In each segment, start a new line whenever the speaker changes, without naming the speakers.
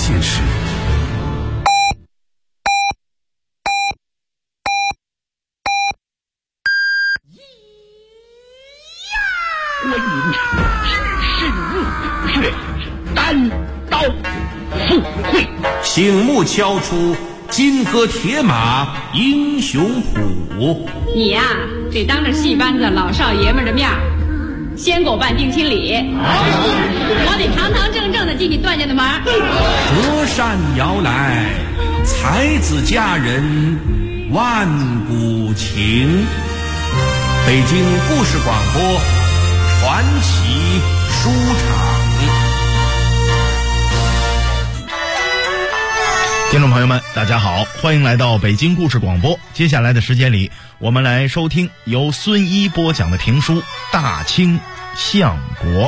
现实。
观音只身入血，单刀赴会，
醒目敲出金戈铁马英雄谱。
你呀，得当着戏班子老少爷们的面先给我办定亲礼，我得堂堂正正的进你段家的门。
折扇摇来，才子佳人万古情。北京故事广播传奇书场。
听众朋友们大家好，欢迎来到北京故事广播。接下来的时间里，我们来收听由孙一播讲的评书《大清相国》。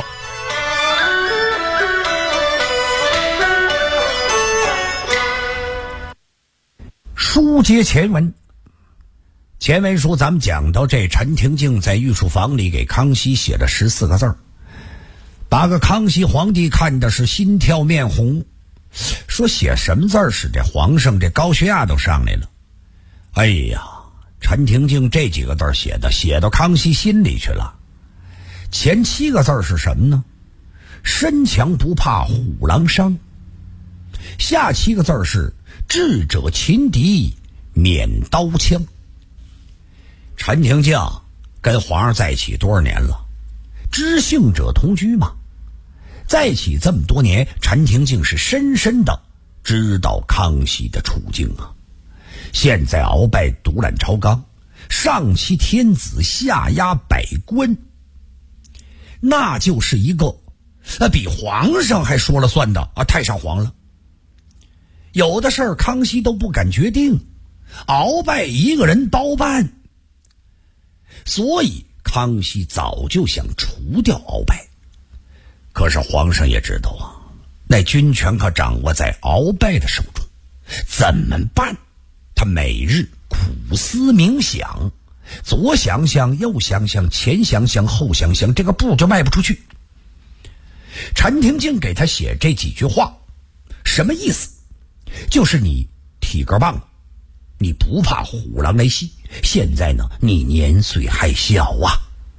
书接前文，前文书咱们讲到这陈廷敬在御书房里给康熙写了14个字儿，把个康熙皇帝看的是心跳面红，说写什么字儿使这皇上这高血压都上来了。哎呀，陈廷敬这几个字写到康熙心里去了。前7个字是什么呢？身强不怕虎狼伤。下7个字是智者擒敌免刀枪。陈廷敬跟皇上在一起多少年了？知性者同居嘛。在一起这么多年，陈廷敬是深深的知道康熙的处境啊。现在鳌拜独揽朝纲，上欺天子，下压百官，那就是一个比皇上还说了算的太上皇了。有的事儿康熙都不敢决定，鳌拜一个人包办。所以康熙早就想除掉鳌拜，可是皇上也知道啊，那军权可掌握在鳌拜的手中，怎么办？他每日苦思冥想，左想想右想想，前想想后想想，这个步就迈不出去。陈廷敬给他写这几句话什么意思？就是你体格棒，你不怕虎狼来袭，现在呢你年岁还小啊。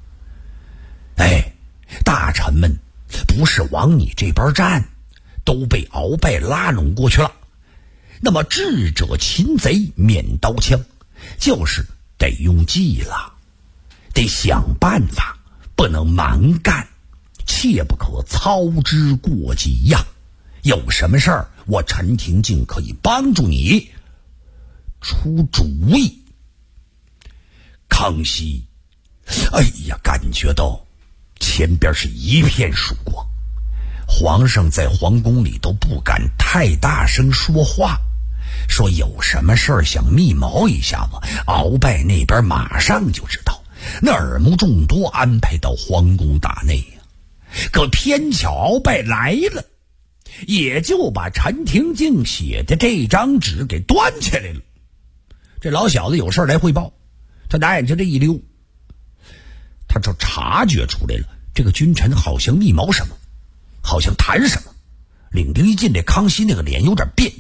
大臣们不是往你这边站，都被鳌拜拉拢过去了。那么智者擒贼免刀枪，就是得用计了，得想办法，不能蛮干，切不可操之过急呀。有什么事儿，我陈廷敬可以帮助你出主意。康熙感觉到前边是一片曙光，皇上在皇宫里都不敢太大声说话，说有什么事儿想密谋一下子，鳌拜那边马上就知道，那耳目众多，安排到皇宫大内呀。可偏巧鳌拜来了，也就把陈廷敬写的这张纸给端起来了。这老小子有事来汇报，他拿眼睛这一溜，他就察觉出来了，这个君臣好像密谋什么，好像谈什么。领兵一进，这康熙那个脸有点变。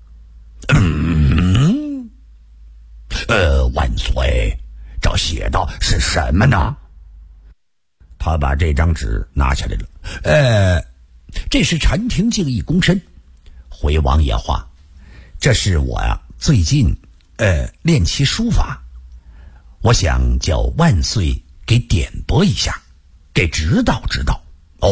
万岁，这写的是什么呢？他把这张纸拿下来了。这是陈廷敬一躬身，回王爷话，这是我最近练习书法，我想叫万岁给点拨一下，给指导指导。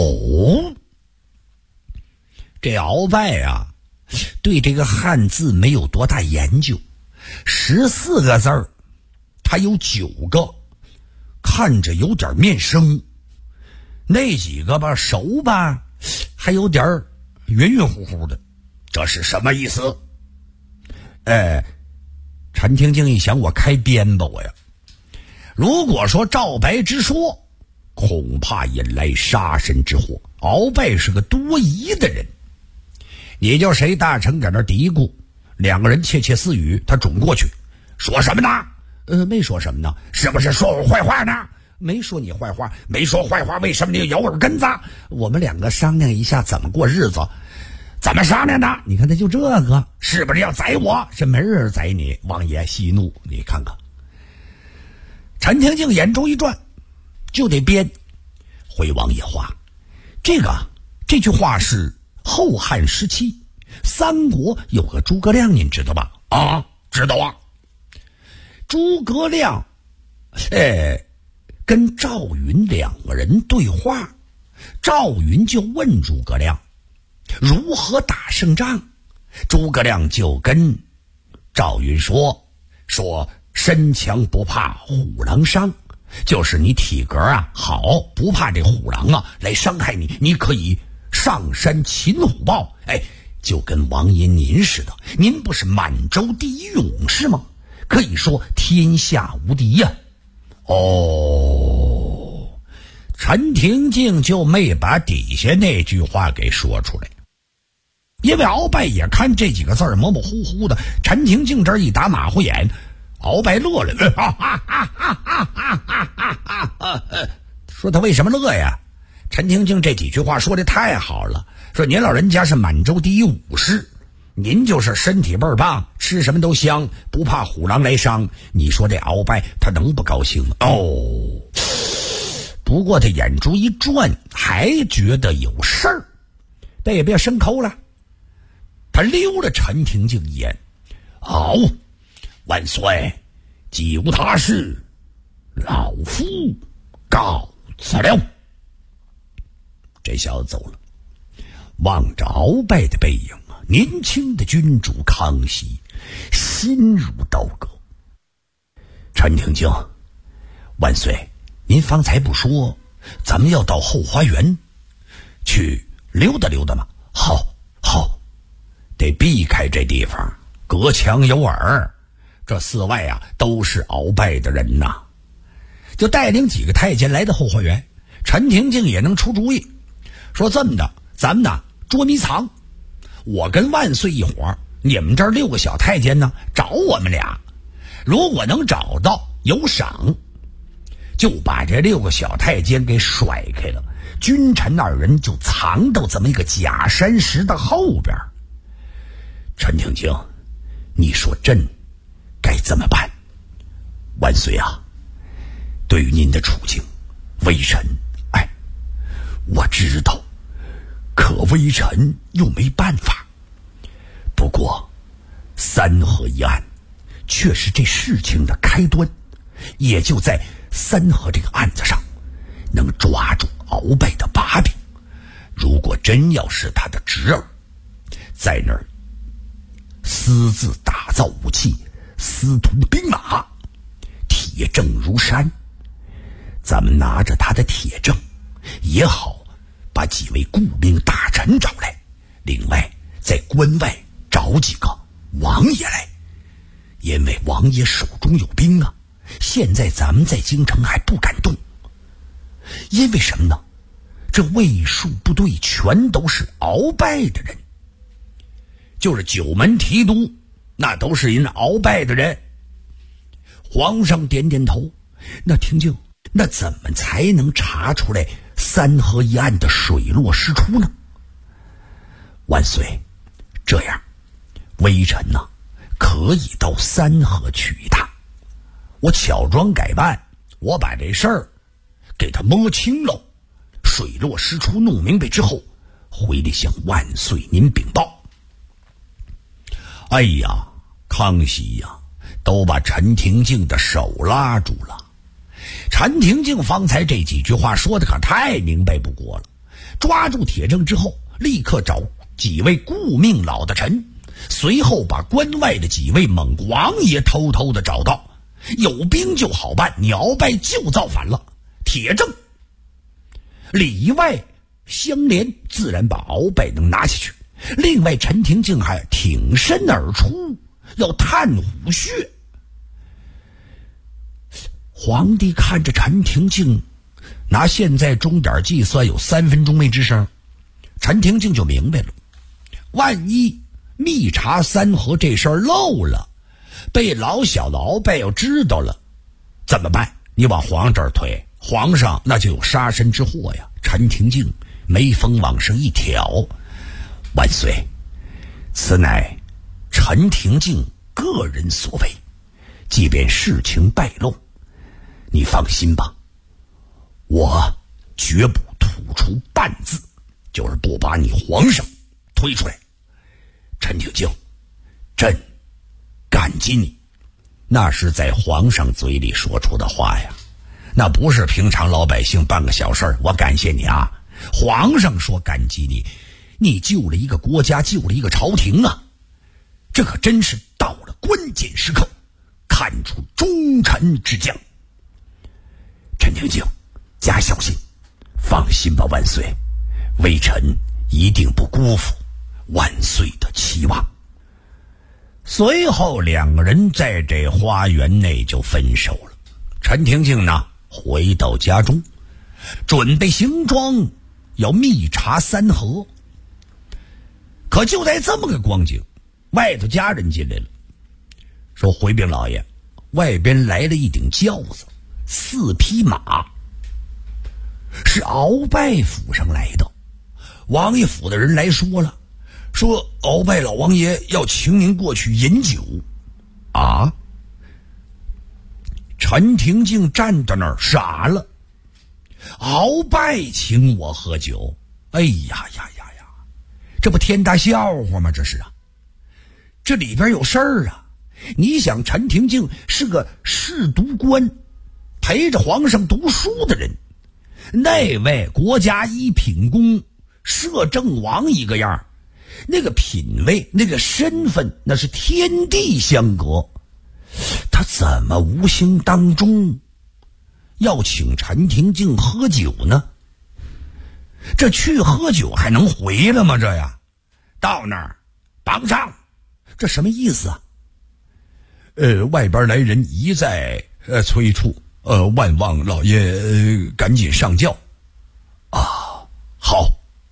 这鳌拜对这个汉字没有多大研究，14个字儿他有9个看着有点面生，那几个吧熟吧还有点晕晕乎乎的，这是什么意思？陈廷敬一想，我开编吧我呀，如果说照白之说，恐怕引来杀身之祸。鳌拜是个多疑的人，也叫谁大臣搁那嘀咕，两个人窃窃私语，他转过去，说什么呢？没说什么呢？是不是说我坏话呢？没说你坏话。没说坏话，为什么你要咬耳根子？我们两个商量一下怎么过日子。 怎么商量的？你看他就这个，是不是要宰我？是没人宰你。王爷息怒，你看看。陈廷敬眼珠一转，就得编回王爷话。这句话是后汉时期三国有个诸葛亮，您知道吧？啊，知道啊。诸葛亮跟赵云两个人对话，赵云就问诸葛亮如何打胜仗，诸葛亮就跟赵云说身强不怕虎狼伤，就是你体格啊好，不怕这虎狼啊来伤害你，你可以上山擒虎豹。就跟王爷您似的，您不是满洲第一勇士吗？可以说天下无敌呀。陈廷敬就没把底下那句话给说出来，因为鳌拜也看这几个字模模糊糊的。陈廷敬这一打马虎眼，鳌拜乐了，说他为什么乐呀？陈廷敬这几句话说的太好了，说您老人家是满洲第一武士，您就是身体倍儿棒，吃什么都香，不怕虎狼来伤。你说这鳌拜他能不高兴吗？不过他眼珠一转，还觉得有事儿，但也别生抠了。他溜了陈廷敬一眼，万岁，既无他事，老夫告辞了。这小子走了，望着鳌拜的背影啊，年轻的君主康熙心如刀割。陈廷敬，万岁，您方才不说咱们要到后花园去溜达溜达吗？好，得避开这地方，隔墙有耳，这寺外啊都是鳌拜的人呐。就带领几个太监来到后花园，陈廷敬也能出主意，说这么的，咱们呢捉迷藏，我跟万岁一伙儿，你们这儿6个小太监呢找我们俩，如果能找到有赏，就把这6个小太监给甩开了，君臣2人就藏到这么一个假山石的后边。陈廷敬，你说朕该怎么办？万岁啊，对于您的处境，微臣我知道，可微臣又没办法。不过三河一案却是这事情的开端，也就在三河这个案子上能抓住鳌拜的把柄。如果真要是他的侄儿在那儿私自打造武器，私图兵马，铁证如山，咱们拿着他的铁证也好把几位顾命大臣找来，另外在关外找几个王爷来，因为王爷手中有兵啊。现在咱们在京城还不敢动，因为什么呢？这卫戍部队全都是鳌拜的人，就是九门提督那都是人鳌拜的人。皇上点点头，那廷敬，那怎么才能查出来三河一案的水落石出呢？万岁，这样微臣呢可以到三河去一趟，我巧装改扮，我把这事儿给他摸清喽，水落石出弄明白之后，回来向万岁您禀报。哎呀，康熙呀都把陈廷敬的手拉住了。陈廷敬方才这几句话说的可太明白不过了，抓住铁证之后，立刻找几位顾命老的臣，随后把关外的几位猛王爷偷偷的找到，有兵就好办，你鳌拜就造反了，铁证里外相连，自然把鳌拜能拿下去。另外陈廷敬还挺身而出，要探虎穴。皇帝看着陈廷敬拿现在钟点计算有3分钟没吱声，陈廷敬就明白了，万一密查三河这事儿漏了，被老小的鳌拜要知道了怎么办？你往皇上这儿推，皇上那就有杀身之祸呀。陈廷敬眉峰往上一挑， 万岁，此乃陈廷敬个人所为，即便事情败露，你放心吧，我绝不吐出半字，就是不把你皇上推出来。陈廷敬，朕感激你，那是在皇上嘴里说出的话呀，那不是平常老百姓办个小事儿，我感谢你啊。皇上说感激你，你救了一个国家，救了一个朝廷啊，这可真是到了关键时刻，看出忠臣之将。陈廷敬，加小心，放心吧，万岁，微臣一定不辜负万岁的期望。随后两个人在这花园内就分手了。陈廷敬呢，回到家中，准备行装要密查三河。可就在这么个光景，外头家人进来了，说回禀老爷，外边来了一顶轿子，4匹马，是鳌拜府上来的。王爷府的人来说了，说鳌拜老王爷要请您过去饮酒。啊！陈廷敬站在那儿傻了，鳌拜请我喝酒，哎呀呀呀呀，这不天大笑话吗？这是啊，这里边有事儿啊。你想，陈廷敬是个侍读官，陪着皇上读书的人，那位国家一品公，摄政王一个样，那个品位，那个身份，那是天地相隔。他怎么无形当中要请陈廷敬喝酒呢？这去喝酒还能回来吗？这呀，到那儿绑上，这什么意思啊？外边来人一再催促，万望老爷赶紧上轿。啊，好，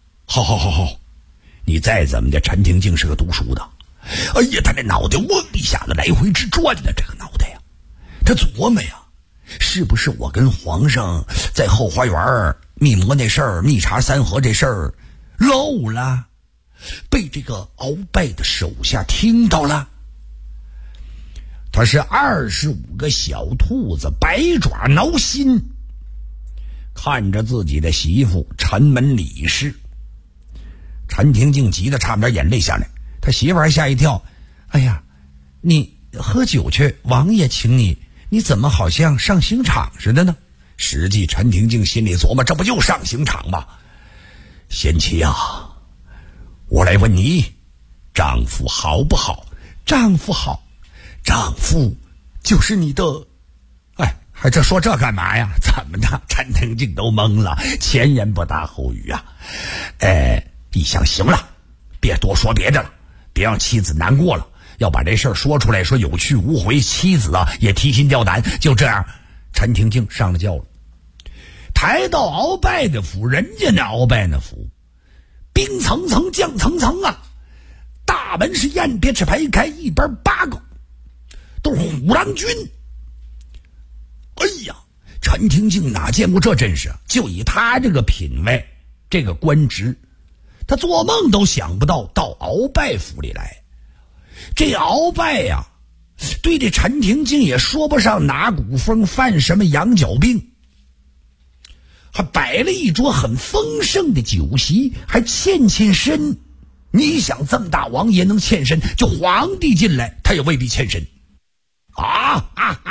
你再怎么的，陈廷敬是个读书的。哎呀，他这脑袋嗡一下子来回直转呢，这个脑袋呀，他琢磨呀，是不是我跟皇上在后花园密谋那事儿，密查三河这事儿漏了，被这个鳌拜的手下听到了。他是25个小兔子，百爪挠心，看着自己的媳妇陈门李氏。陈廷敬急得差不点眼泪下来，他媳妇还吓一跳，哎呀，你喝酒去，王爷请你，你怎么好像上刑场似的呢？实际陈廷敬心里琢磨，这不就上刑场吗？贤妻啊，我来问你，丈夫好不好？丈夫好，丈夫就是你的。哎，还这说这干嘛呀？怎么的？陈廷敬都懵了，前言不搭后语啊。一想行了，别多说别的了，别让妻子难过了，要把这事儿说出来，说有去无回，妻子啊也提心吊胆。就这样，陈廷敬上了轿了，抬到鳌拜的府。人家那鳌拜那府兵层层将层层啊，大门是雁别翅排开，一边8个都是虎狼军。哎呀，陈廷敬哪见过这阵势啊？就以他这个品位，这个官职，他做梦都想不到到鳌拜府里来。这鳌拜呀，对这陈廷敬也说不上哪股风，犯什么羊角病，还摆了一桌很丰盛的酒席，还欠身。你想这么大王爷能欠身，就皇帝进来他也未必欠身啊！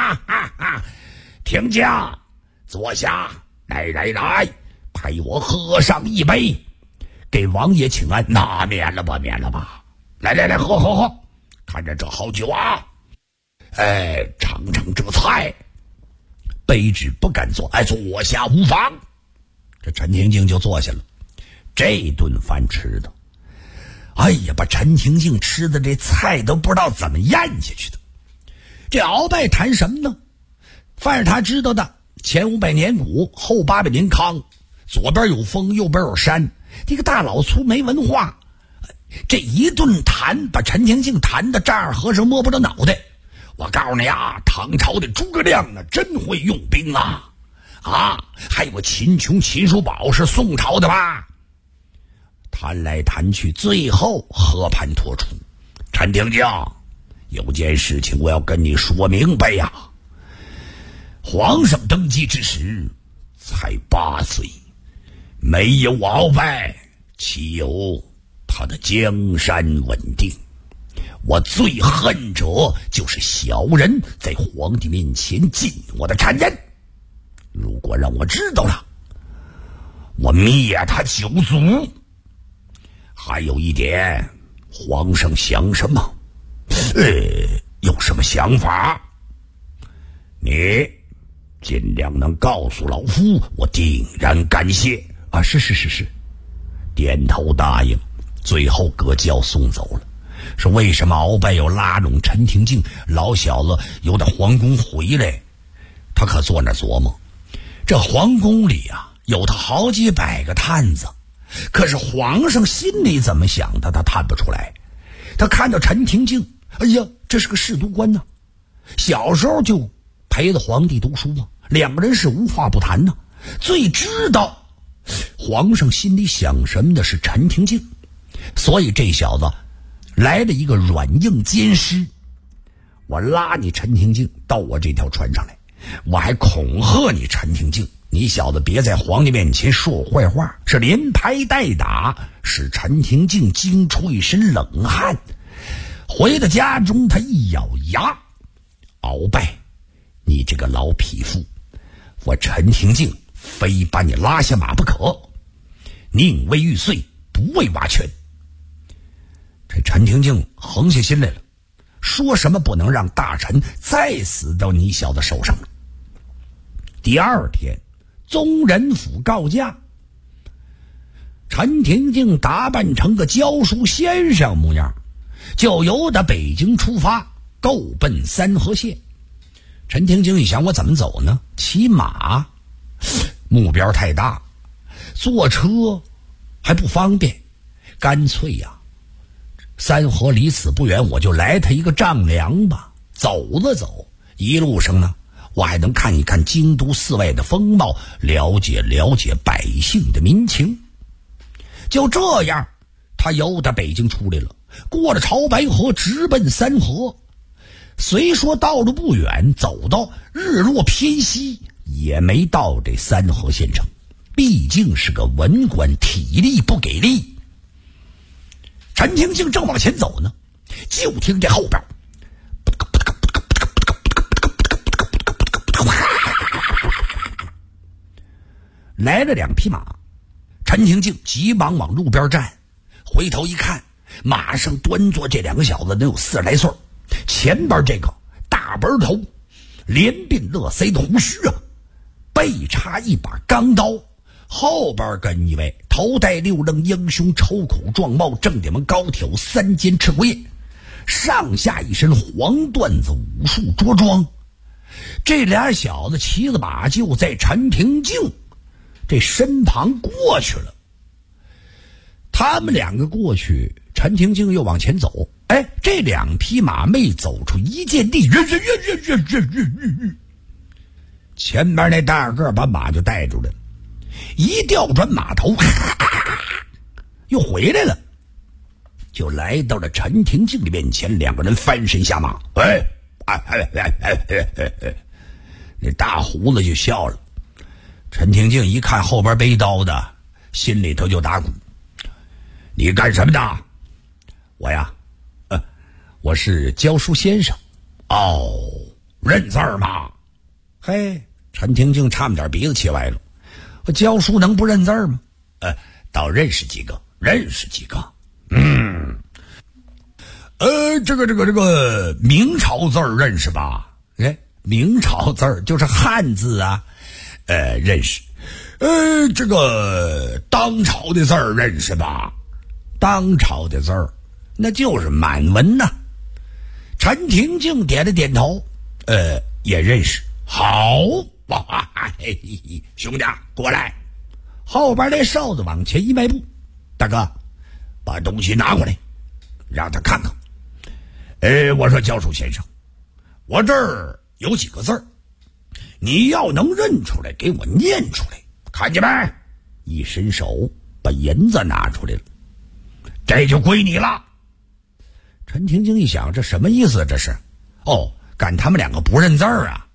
廷敬，坐下，来，陪我喝上一杯，给王爷请安。那免了吧，来，喝，看着这好酒啊！尝这菜，卑职不敢坐，坐下无妨。这陈廷敬就坐下了。这顿饭吃的，哎呀，把陈廷敬吃的这菜都不知道怎么咽下去的。这鳌拜谈什么呢？凡是他知道的，前500年古，后800年康，左边有峰，右边有山，这个大老粗没文化。这一顿谈，把陈廷敬谈的丈二和尚摸不着脑袋。我告诉你啊，唐朝的诸葛亮呢，真会用兵啊！还有个秦琼、秦叔宝是宋朝的吧？ 谈来谈去，最后和盘托出：陈廷敬，有件事情我要跟你说明白呀。皇上登基之时才8岁，没有鳌拜，岂有他的江山稳定？我最恨者就是小人在皇帝面前进我的谗言。如果让我知道了，我灭他九族。还有一点，皇上想什么？有什么想法？你尽量能告诉老夫，我定然感谢。啊，是，点头答应。最后各轿送走了。说为什么鳌拜要拉拢陈廷敬，老小子由得皇宫回来？他可坐那琢磨，这皇宫里啊，有他好几百个探子，可是皇上心里怎么想的，他探不出来。他看到陈廷敬，哎呀，这是个侍读官呢，小时候就陪着皇帝读书啊，两个人是无话不谈呢。最知道皇上心里想什么的是陈廷敬，所以这小子来了一个软硬兼施。我拉你陈廷敬到我这条船上来，我还恐吓你陈廷敬，你小子别在皇帝面前说我坏话，是连拍带打，使陈廷敬惊出一身冷汗。回到家中，他一咬牙：鳌拜，你这个老匹夫，我陈廷敬非把你拉下马不可，宁为玉碎，不为瓦全。这陈廷敬横下心来了，说什么不能让大臣再死到你小子手上了。第二天，宗人府告假，陈廷敬打扮成个教书先生模样，就由得北京出发，够奔三河县。陈廷敬一想，我怎么走呢？骑马，目标太大，坐车还不方便，干脆呀，三河离此不远，我就来他一个丈量吧。走了走，一路上呢，我还能看一看京都寺外的风貌，了解了解百姓的民情。就这样，他由得北京出来了，过了潮白河，直奔三河。虽说道路不远，走到日落偏西，也没到这三河县城。毕竟是个文官，体力不给力。陈廷敬正往前走呢，就听见后边来了2匹马。陈廷敬急忙往路边站，回头一看，马上端坐这2个小子，能有40来岁。前边这个大背头，连鬓络腮的胡须啊，背插一把钢刀，后边跟一位头戴6棱英雄抽口状帽，正顶门高挑3尖赤龟，上下一身黄缎子武术着装。这俩小子骑着马就在陈廷敬这身旁过去了。他们2个过去，陈廷敬又往前走。这2匹马没走出一箭地，前边那大个把马就带住了，一调转马头，又回来了，就来到了陈廷敬的面前。2个人翻身下马，那大胡子就笑了。陈廷敬一看后边背刀的，心里头就打鼓。你干什么的？我呀，我是教书先生。哦，认字儿吗？嘿，陈廷敬差点鼻子气歪了。我教书能不认字儿吗？倒认识几个，这个明朝字儿认识吧？明朝字儿就是汉字啊，认识。这个当朝的字儿认识吧？当朝的字儿那就是满文呐。陈廷敬点了点头，也认识。好哇，兄弟过来。后边那哨子往前一迈步，大哥，把东西拿过来，让他看看。我说教书先生，我这儿有几个字儿，你要能认出来，给我念出来，看见没？一伸手把银子拿出来了。 这就归你了。陈廷敬一想，这什么意思？这是干他们两个不认字儿啊！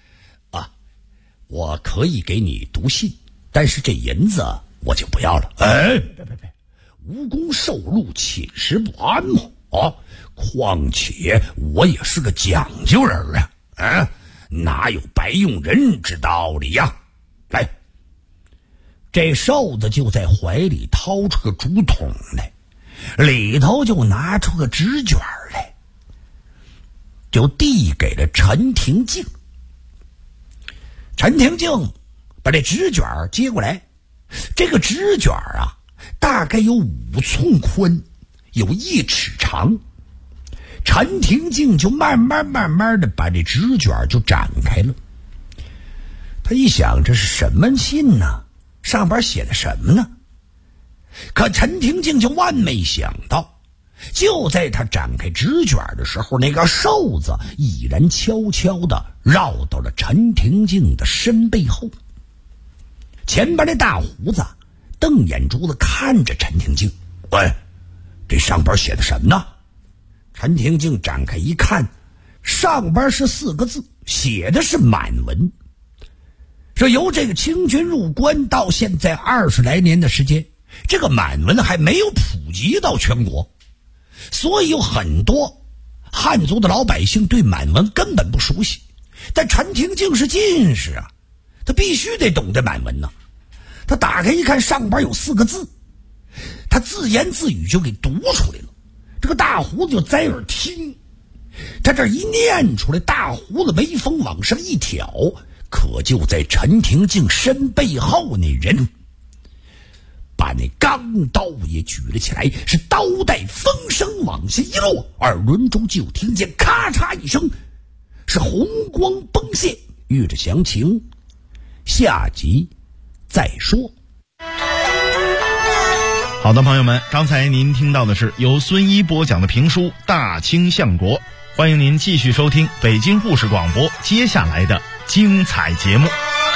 我可以给你读信，但是这银子我就不要了。别，无功受禄，寝食不安嘛。况且我也是个讲究人啊，哪有白用人之道理呀？来，这瘦子就在怀里掏出个竹筒来，里头就拿出个纸卷来，就递给了陈廷敬。陈廷敬把这纸卷接过来，这个纸卷大概有5寸宽，有1尺长。陈廷敬就慢慢的把这纸卷就展开了。他一想，这是什么信呢？上边写的什么呢？可陈廷敬就万没想到，就在他展开纸卷的时候，那个瘦子已然悄悄地绕到了陈廷敬的身背后。前边那大胡子瞪眼珠子看着陈廷敬，喂，这上边写的什么呢？陈廷敬展开一看，上边是4个字，写的是满文。说由这个清军入关到现在20来年的时间，这个满文还没有普及到全国，所以有很多汉族的老百姓对满文根本不熟悉。但陈廷敬是进士啊，他必须得懂得满文呢。他打开一看，上边有4个字，他自言自语就给读出来了。这个大胡子就在耳听，他这一念出来，大胡子眉峰往上一挑，可就在陈廷敬身背后那人把那钢刀也举了起来，是刀带风声往下一落，耳轮中就听见咔嚓一声，是红光崩现。欲知详情，下集再说。
好的，朋友们，刚才您听到的是由孙一播讲的评书《大清相国》，欢迎您继续收听北京故事广播接下来的精彩节目。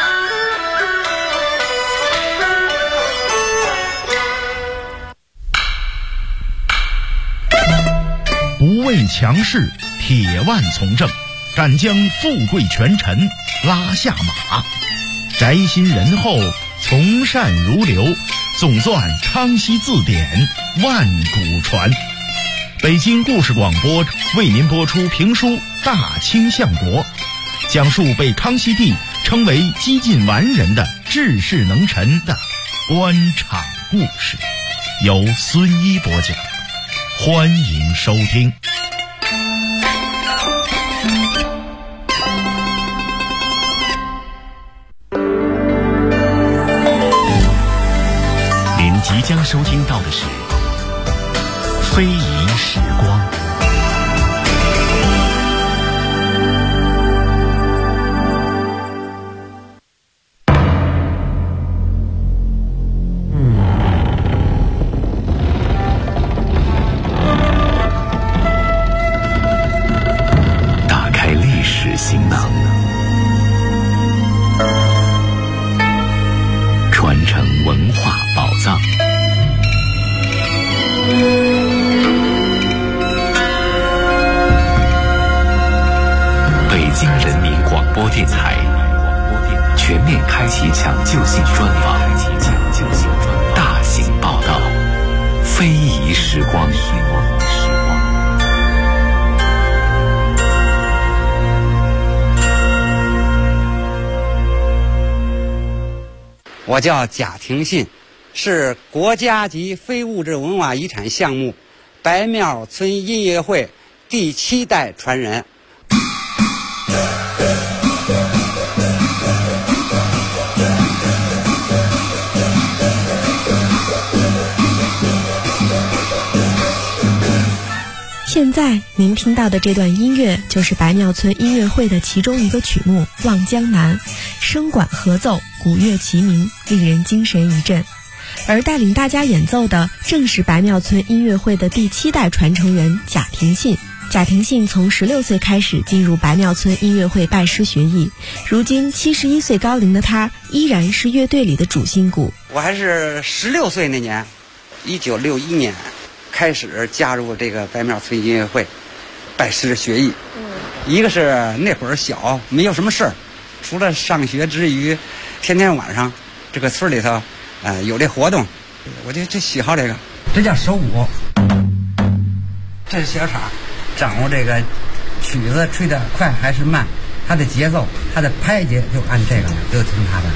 不畏强势，铁腕从政，敢将富贵权臣拉下马，宅心仁厚，从善如流，总算康熙字典万古传。北京故事广播为您播出评书《大清相国》，讲述被康熙帝称为几近完人的治世能臣的官场故事，由孙一播讲，欢迎收听。
您即将收听到的是非遗时光。打开历史行囊，传承文化宝藏。北京人民广播电台全面开启抢救性专访，大型报道，非遗时光。
我叫贾廷信，是国家级非物质文化遗产项目白庙村音乐会第7代传人。
现在您听到的这段音乐就是白庙村音乐会的其中一个曲目《望江南》，声管合奏，鼓乐齐鸣，令人精神一振。而带领大家演奏的正是白庙村音乐会的第7代传承人贾廷信。贾廷信从16岁开始进入白庙村音乐会拜师学艺，如今71岁高龄的他依然是乐队里的主心骨。
我还是16岁那年，1961年， 开始加入这个白庙村音乐会，拜师学艺。一个是那会儿小，没有什么事儿，除了上学之余，天天晚上这个村里头，有这活动，我就喜好这个。这叫手舞，这是小叉，掌握这个曲子吹得快还是慢，它的节奏，它的拍节就按这个了，就听它的。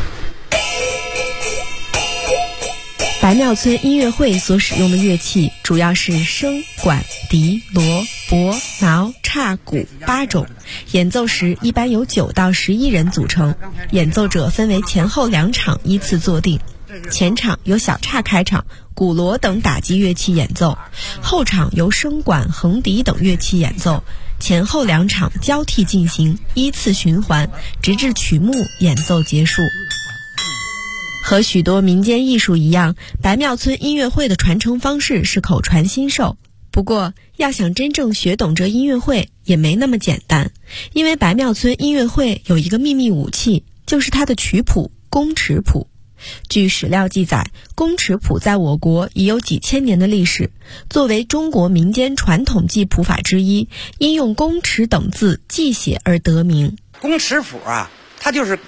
白庙村音乐会所使用的乐器主要是笙、管、笛、锣、钹、挠、叉、鼓8种，演奏时一般由9到11人组成，演奏者分为前后2场依次坐定。前场由小叉开场，鼓锣等打击乐器演奏，后场由笙管、横笛等乐器演奏，前后2场交替进行，依次循环，直至曲目演奏结束。和许多民间艺术一样，白庙村音乐会的传承方式是口传心授。不过，要想真正学懂这音乐会也没那么简单，因为白庙村音乐会有一个秘密武器，就是它的曲谱宫尺谱。据史料记载，宫尺谱在我国已有几千年的历史，作为中国民间传统记谱法之一，因用宫尺等字记写而得名。
宫尺谱啊，它就是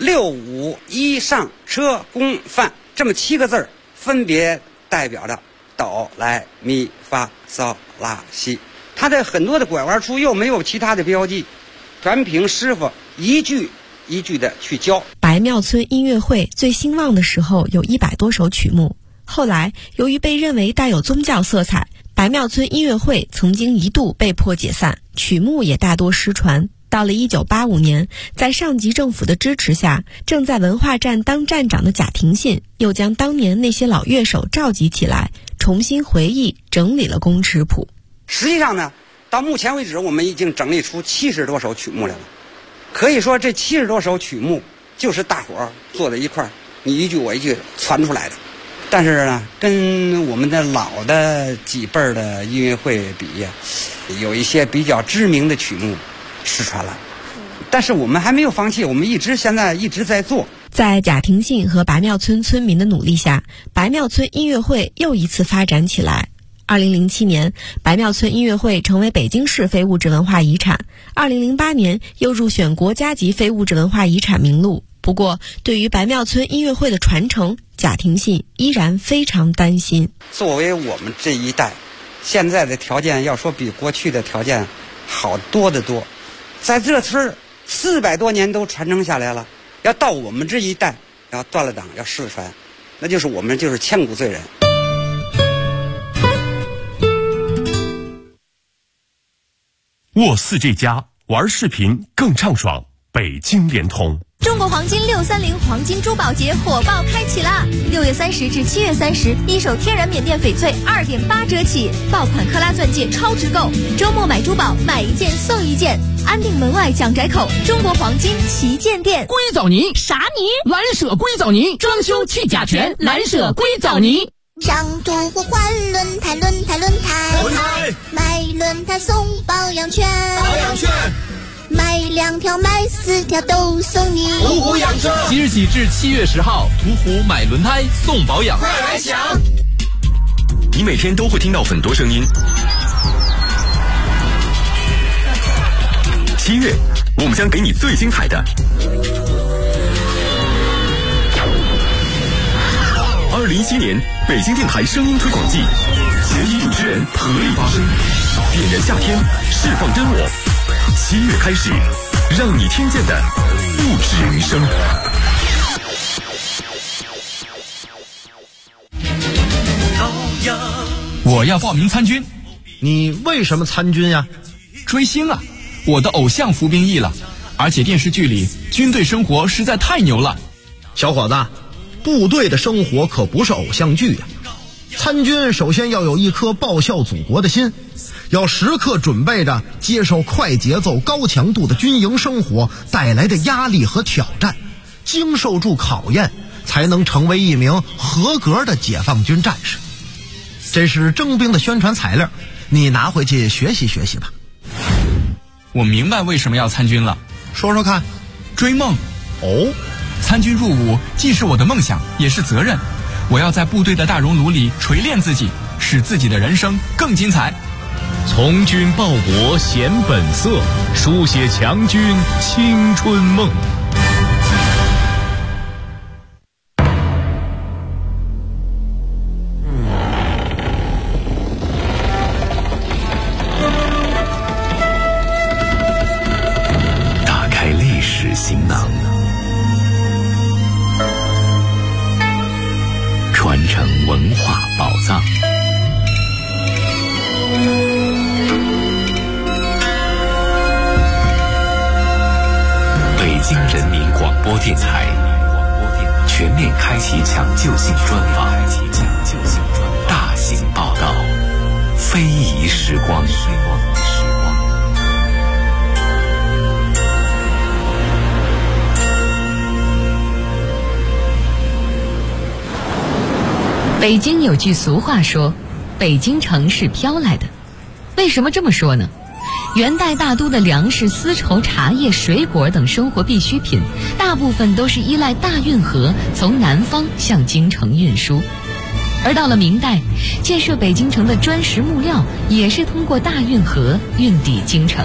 6、5、1上车宫范这么7个字儿，分别代表着哆来咪发嗦拉西。它的很多的拐弯处又没有其他的标记，全凭师傅一句一句的去教。
白庙村音乐会最兴旺的时候有100多首曲目，后来由于被认为带有宗教色彩，白庙村音乐会曾经一度被迫解散，曲目也大多失传。到了1985年，在上级政府的支持下，正在文化站当站长的贾廷信又将当年那些老乐手召集起来，重新回忆整理了宫尺谱。
实际上呢，到目前为止我们已经整理出70多首曲目来了。可以说这70多首曲目就是大伙儿坐在一块儿，你一句我一句传出来的。但是呢，跟我们的老的几辈儿的音乐会比呀，有一些比较知名的曲目失传了，但是我们还没有放弃，我们现在一直在做。
在贾廷信和白庙村村民的努力下，白庙村音乐会又一次发展起来。2007年，白庙村音乐会成为北京市非物质文化遗产。2008年又入选国家级非物质文化遗产名录。不过，对于白庙村音乐会的传承，贾廷信依然非常担心。
作为我们这一代，现在的条件要说比过去的条件好多得多。在这村400多年都传承下来了，要到我们这一代要断了档要失传，那就是我们就是千古罪人。
沃4G+玩视频更畅爽，北京联通。
中国黄金630黄金珠宝节火爆开启啦！6月30至7月30，一手天然缅甸翡翠2.8折起，爆款克拉钻戒超值购，周末买珠宝买1件送1件，安定门外蒋宅口中国黄金旗舰店。
硅藻泥
啥泥？
蓝舍硅藻泥，装修去甲醛，蓝舍硅藻泥。
长途换轮胎，买轮胎送保养券，买2条买4条都送你。
途虎养车，即日起至7月10号，途虎买轮胎送保养，
快来抢！你每天都会听到很多声音。7月，我们将给你最精彩的。2017年北京电台声音推广季，全体主持人合力发声，点燃夏天，释放真我。7月开始，让你听见的不止于声。
我要报名参军。
你为什么参军呀？
追星啊！我的偶像服兵役了，而且电视剧里军队生活实在太牛了。
小伙子，部队的生活可不是偶像剧呀。参军首先要有一颗报效祖国的心，要时刻准备着接受快节奏高强度的军营生活带来的压力和挑战，经受住考验，才能成为一名合格的解放军战士。这是征兵的宣传材料，你拿回去学习学习吧。
我明白为什么要参军了。
说说看。
追梦。
哦，
参军入伍既是我的梦想，也是责任。我要在部队的大熔炉里锤炼自己， 使自己的人生更精彩。
从军报国显本色，书写强军青春梦。
打开历史行囊，传承文化宝藏。北京人民广播电台全面开启抢救性专访，大型报道，非遗时光。
北京有句俗话说，北京城是飘来的。为什么这么说呢？元代大都的粮食、丝绸、茶叶、水果等生活必需品，大部分都是依赖大运河从南方向京城运输。而到了明代，建设北京城的砖石木料也是通过大运河运抵京城。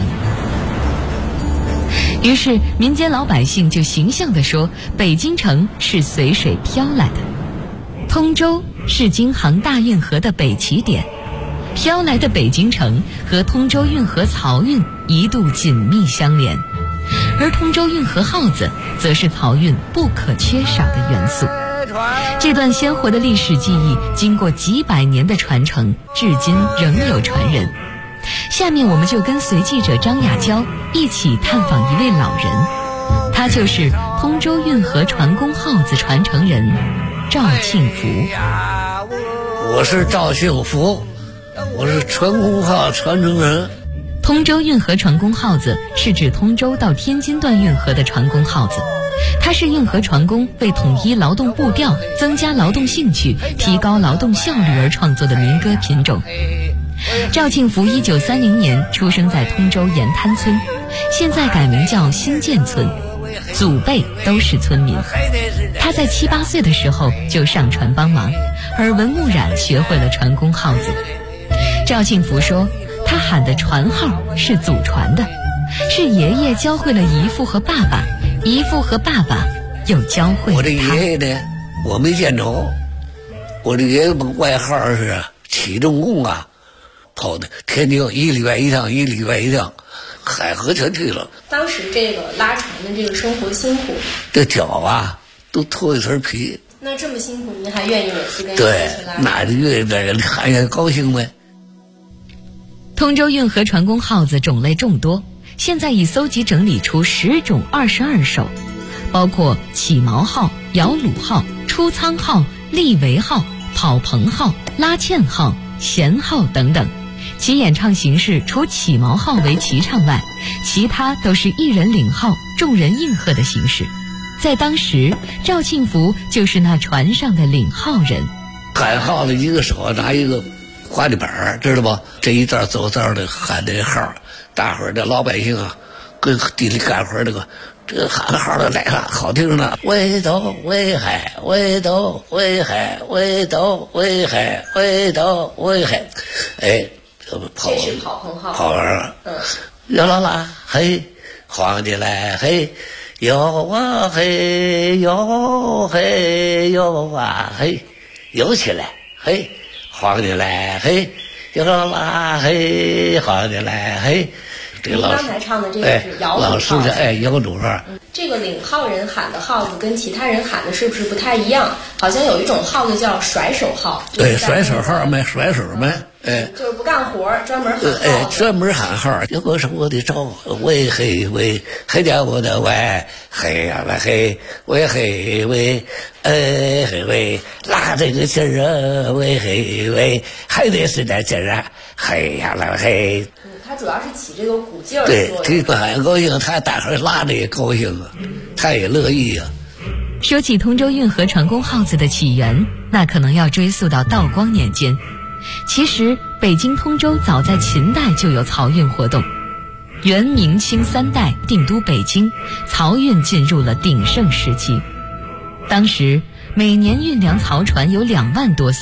于是民间老百姓就形象地说，北京城是随水飘来的。通州是京杭大运河的北起点，飘来的北京城和通州运河漕运一度紧密相连，而通州运河号子则是漕运不可缺少的元素。这段鲜活的历史记忆经过几百年的传承，至今仍有传人。下面我们就跟随记者张雅娇一起探访一位老人，他就是通州运河船工号子传承人赵庆福。
我是赵庆福，我是船工号传承人。
通州运河船工号子是指通州到天津段运河的船工号子，它是运河船工为统一劳动步调、增加劳动兴趣、提高劳动效率而创作的民歌品种。赵庆福1930年出生在通州沿滩村，现在改名叫新建村，祖辈都是村民。他在7、8岁的时候就上船帮忙，耳闻目染学会了船工号子。赵庆福说，他喊的船号是祖传的，是爷爷教会了姨父和爸爸，姨父和爸爸又教会了他。
我这爷爷呢，我没见着，我这爷爷外号是起重工啊，跑的天津1礼拜一趟，1礼拜一趟，海河全去了。
当时这个拉船的这个生活辛苦，
这脚啊都脱一层皮。
那这么辛苦，您还愿意每次跟
对，那就愿意在这里看见高兴呗。
通州运河船工号子种类众多，现在已搜集整理出10种22首，包括起锚号、摇橹号、出舱号、立桅号、跑棚号、拉纤号、弦号等等。其演唱形式除起锚号为齐唱外，其他都是一人领号，众人应和的形式。在当时，赵庆福就是那船上的领号人。
喊号的一个手拿一个花里板，知道吧？这一道走道的喊这号，大伙儿的老百姓啊，跟地里干活这个喊号的来了，好听呢。围斗围海，围斗围海，围斗围海，围斗围海，哎，这
是跑棚号，
跑完了。哟啦啦嘿，皇帝来嘿。游啊嘿，游嘿，游啊嘿，游起来嘿，皇帝来嘿，游啦嘿，皇帝来嘿。这个
刚才唱的这个是摇橹号，
老师的摇橹号。
这个领号人喊的号子跟其他人喊的是不是不太一样？好像有一种号子叫甩手号。
对，甩手号没，甩手没。哎，
就是不干活，专门喊号。
哎，专门喊号。有个是我的招，喂嘿喂，嘿家我的喂，嘿呀啦嘿，喂嘿喂，哎嘿喂，拉这个劲儿啊，喂嘿喂，还得是点劲儿啊，嘿呀啦嘿。
他主要是起这个鼓劲儿。
对，这个很高兴，他大伙拉着也高兴啊，他也乐意啊。
说起通州运河船工号子的起源，那可能要追溯到道光年间。其实北京通州早在秦代就有漕运活动，元明清3代定都北京，漕运进入了鼎盛时期。当时每年运粮漕船有2万多艘，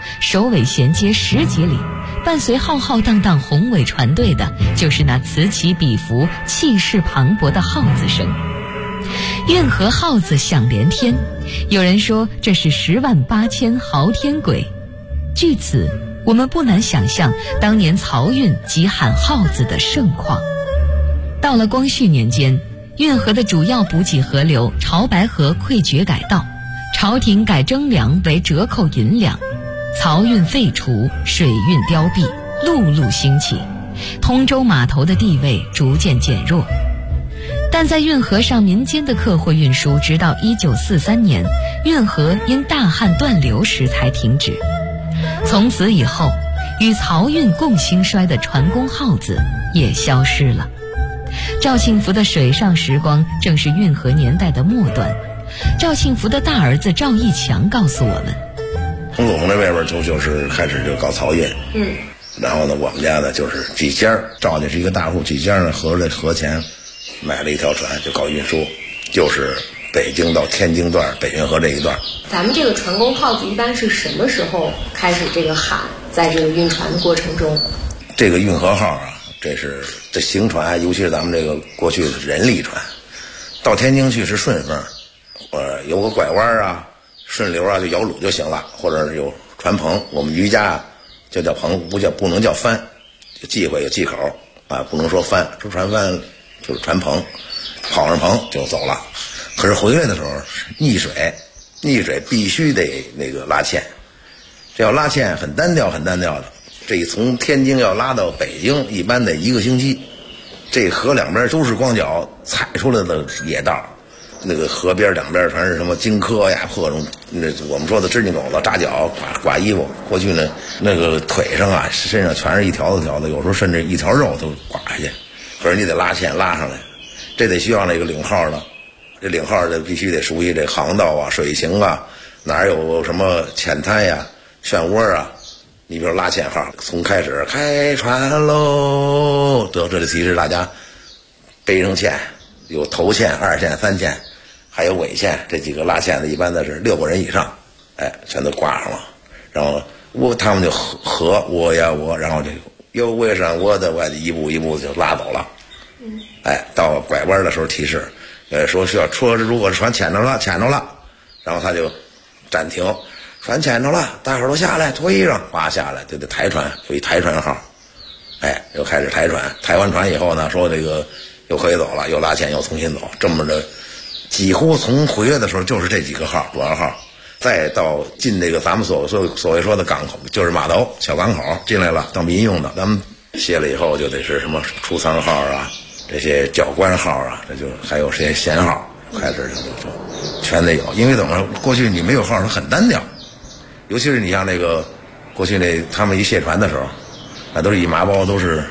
首尾衔接10几里，伴随浩浩荡荡宏伟船队的，就是那此起彼伏、气势磅礴的号子声。运河号子响连天，有人说这是108000嚎天鬼。据此，我们不难想象当年漕运及喊号子的盛况。到了光绪年间，运河的主要补给河流潮白河溃决改道，朝廷改征粮为折扣银两，漕运废除，水运凋敝，陆路兴起，通州码头的地位逐渐减弱。但在运河上民间的客货运输，直到1943年，运河因大旱断流时才停止。从此以后，与漕运共兴衰的船工号子也消失了。赵庆福的水上时光正是运河年代的末端。赵庆福的大儿子赵义强告诉我们，
洪祖那外边就是开始就搞漕运，然后呢，我们家呢就是几家，赵家是一个大户，几家呢合着河前买了一条船，就搞运输，就是北京到天津段北运河这一段。
咱们这个船工号子一般是什么时候开始这个喊，在这个运船的过程中？
这个运河号啊，这行船，尤其是咱们这个过去的人力船，到天津去是顺风，有个拐弯啊，顺流啊，就摇橹就行了，或者是有船棚，我们渔家就叫棚，不能叫帆，就忌讳有忌口啊，不能说帆，说船帆就是船棚，跑上棚就走了。可是回来的时候逆水必须得那个拉纤，这要拉纤很单调的，这从天津要拉到北京一般得1个星期。这河两边都是光脚踩出来的野道，那个河边两边全是什么荆轲呀，各种那我们说的指甲狗子扎脚刮衣服。过去呢，那个腿上啊身上全是一条子条的，有时候甚至一条肉都刮下去。可是你得拉纤拉上来，这得需要那个领号的，这领号的必须得熟悉这航道啊、水形啊，哪儿有什么浅滩呀、漩涡啊。你比如拉纤号，从开始开船喽，得这里提示大家背上纤，有头纤、2纤、3纤，还有尾纤，这几个拉纤的一般的是6个人以上，全都挂上了。然后他们就合我呀我，然后这个又围上我的，我一步一步就拉走了。到拐弯的时候提示，说需要车，如果船潜着了，然后他就暂停。船潜着了，大伙儿都下来，脱衣裳，哗下来，就得抬船，有一抬船号，又开始抬船，抬完船以后呢，说这个又可以走了，又拉纤，又重新走，这么着，几乎从回来的时候就是这几个号，主要号，再到进这个咱们所谓说的港口，就是码头小港口进来了，当民用的，咱们卸了以后就得是什么储仓号啊，这些教官号啊，这就还有这些闲号，开始就全得有，因为怎么过去你没有号，它很单调。尤其是你像那个过去他们一卸船的时候，那都是一麻包都是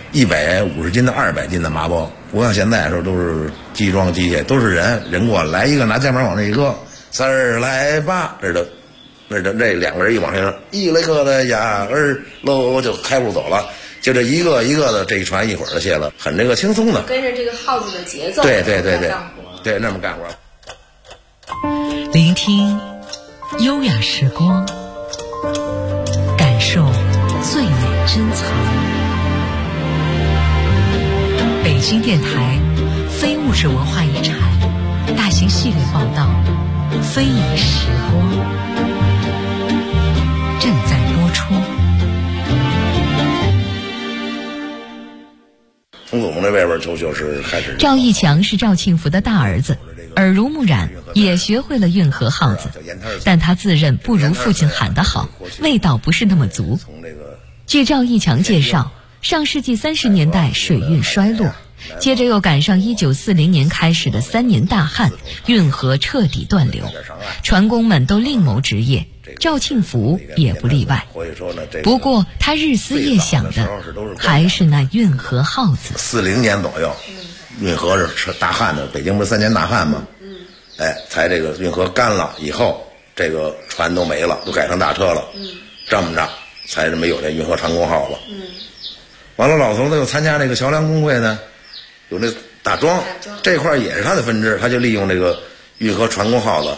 150斤到200斤的麻包，不像现在的时候都是机装机械，都是人过来一个拿肩膀往那一搁，3儿来吧，这2个人一往上一来个的呀喽就开步走了，就这一个一个的这一船一会儿就卸了，很这个轻松的，
跟着这个号子的节奏，
对，那么干活。
聆听优雅时光，感受最美珍藏。北京电台非物质文化遗产大型系列报道《非遗时光》正在播出。
洪祖那外边就是开始。
赵义强是赵庆福的大儿子，耳濡目染，也学会了运河号子，但他自认不如父亲喊得好，味道不是那么足。据赵义强介绍，上世纪30年代水运衰落，接着又赶上1940年开始的3年大旱，运河彻底断流，船工们都另谋职业，赵庆福也不例外。不过他日思夜想的还是那运河号子。
40年左右，运河是大旱的，北京不是3年大旱吗？才这个运河干了以后，这个船都没了，都改成大车了。这么着才没有这运河船工号了。完了，老头子又参加这个桥梁工会呢，有那打桩这块也是他的分支，他就利用这个运河船工号子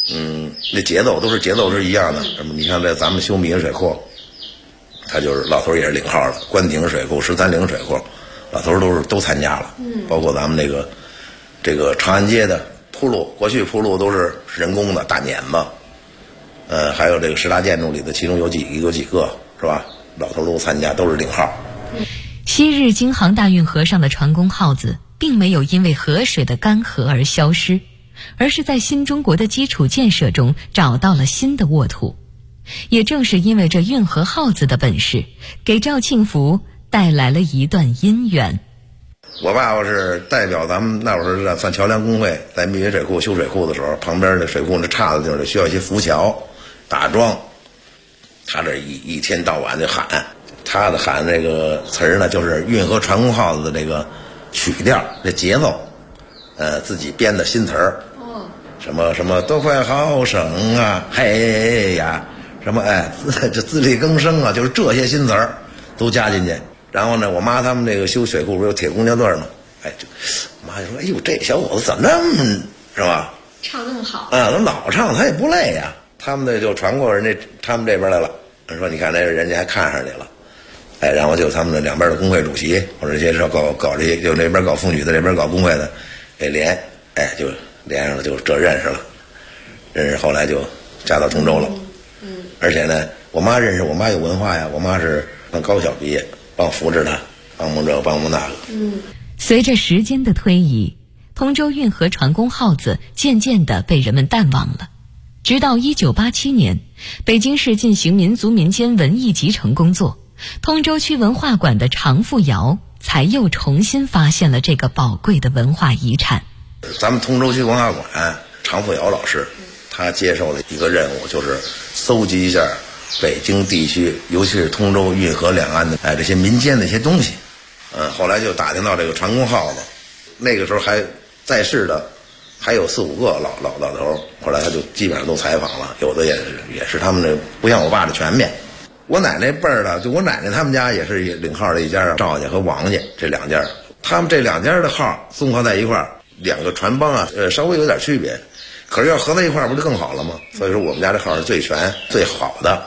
那节奏是一样的。什么？你看在咱们修米水库，他就是老头也是领号的，关顶水库、13陵水库，老头都参加了。包括咱们这个长安街的铺路，过去铺路都是人工的大碾子，还有这个10大建筑里的，其中有几个是吧？老头都参加，都是领号。
昔日京杭大运河上的船工号子，并没有因为河水的干涸而消失，而是在新中国的基础建设中找到了新的沃土。也正是因为这运河号子的本事，给赵庆福带来了一段姻缘。
我爸爸是代表咱们那会儿算桥梁工会，在密云水库修水库的时候，旁边的水库那岔的地方需要一些浮桥打桩，他这一天到晚就喊，他的喊这个词儿呢，就是运河船工号子的这个曲调，这节奏，自己编的新词儿，什么多快好省啊，嘿呀，什么这自力更生啊，就是这些新词儿都加进去。然后呢，我妈他们这个修水库不是有铁公交队吗？我妈就说：“哎呦，这小伙子怎么这么是吧？
唱那么好
啊，他老唱他也不累呀。”他们就传过他们这边来了，说你看这人家还看上你了，然后就他们的两边的工会主席或者这些搞这些，就那边搞妇女的，这边搞工会的，给就连上了，就这认识了，后来就嫁到通州了。而且呢，我妈认识我妈有文化呀，我妈是高校毕业，帮扶着她，帮忙这帮忙那个。
随着时间的推移，通州运河船工号子渐渐地被人们淡忘了。直到1987年，北京市进行民族民间文艺集成工作，通州区文化馆的常富尧才又重新发现了这个宝贵的文化遗产。
咱们通州区文化馆常富尧老师，他接受了一个任务，就是搜集一下北京地区，尤其是通州运河两岸的这些民间的一些东西。后来就打听到这个船工号子，那个时候还在世的还有4、5个老头，后来他就基本上都采访了，有的也是他们的，不像我爸的全面。我奶奶辈儿的，就我奶奶他们家也是领号的一家，赵家和王家这两家，他们这两家的号综合在一块儿，两个船帮啊，稍微有点区别，可是要合在一块儿不就更好了吗？所以说我们家这号是最全最好的。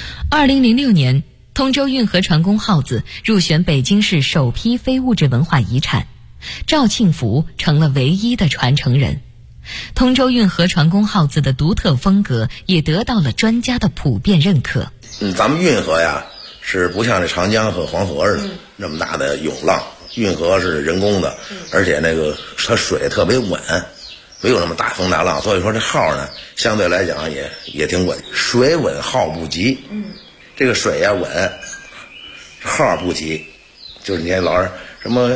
2006年，通州运河船工号子入选北京市首批非物质文化遗产，赵庆福成了唯一的传承人。通州运河船工号子的独特风格也得到了专家的普遍认可。
咱们运河呀是不像这长江和黄河似的那么大的涌浪，运河是人工的，而且它水特别稳，没有那么大风大浪，所以说这号呢相对来讲也挺稳，水稳号不急。这个水呀稳，号不急，就是你看老是什么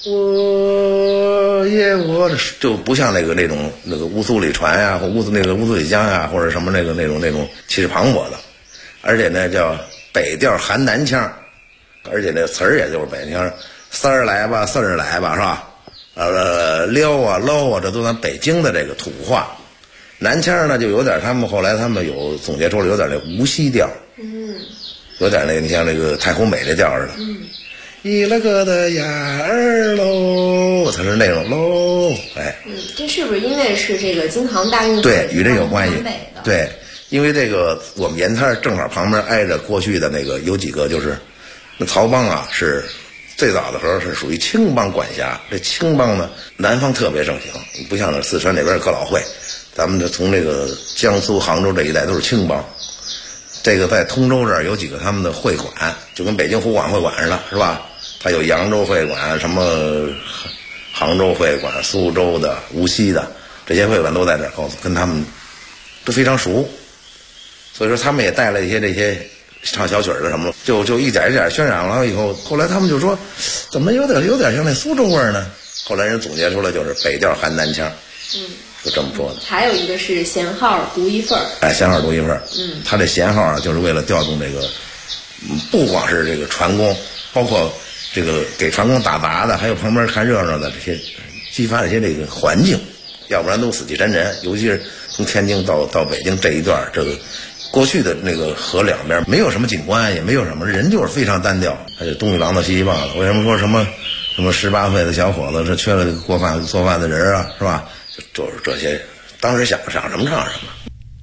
我就不像那个乌苏里船呀，或乌苏里江呀，或者什么那种气势磅礴的，而且呢叫北调含南腔，而且那词儿也就是北腔，三儿来吧四儿来吧是吧？撩啊搂啊，这都咱北京的这个土话。南腔呢就有点，他们后来有总结出来有点那无锡调，有点你像那个太湖美这调似的。一了个的呀儿喽，它是那种喽，
这是不是因为是这个京杭大运河？
对，与这有关系。对，因为这个我们沿滩正好旁边挨着过去的那个有几个，就是那曹帮啊，是最早的时候是属于青帮管辖。这青帮呢，南方特别盛行，不像那四川那边哥老会，咱们从这个江苏杭州这一带都是青帮。这个在通州这儿有几个他们的会馆，就跟北京湖广会馆似的，是吧？它有扬州会馆，什么杭州会馆、苏州的、无锡的，这些会馆都在这儿，跟他们都非常熟。所以说他们也带了一些这些唱小曲的什么，就一点一点渲染了以后，后来他们就说，怎么有点像那苏州味儿呢？后来人总结出来就是北调含南腔。就这么说的。
还有一个是闲号独一份儿。
闲号独一份儿。他这闲号啊，就是为了调动这个，不光是这个船工，包括这个给船工打杂的，还有旁边看热闹的这些，激发这些这个环境，要不然都死气沉沉。尤其是从天津到北京这一段，这个过去的那个河两边没有什么景观，也没有什么人，就是非常单调。还有东一榔头西一棒子。为什么说什么18岁的小伙子，这缺了做饭的人啊，是吧？就是这些，当时想什么唱什么。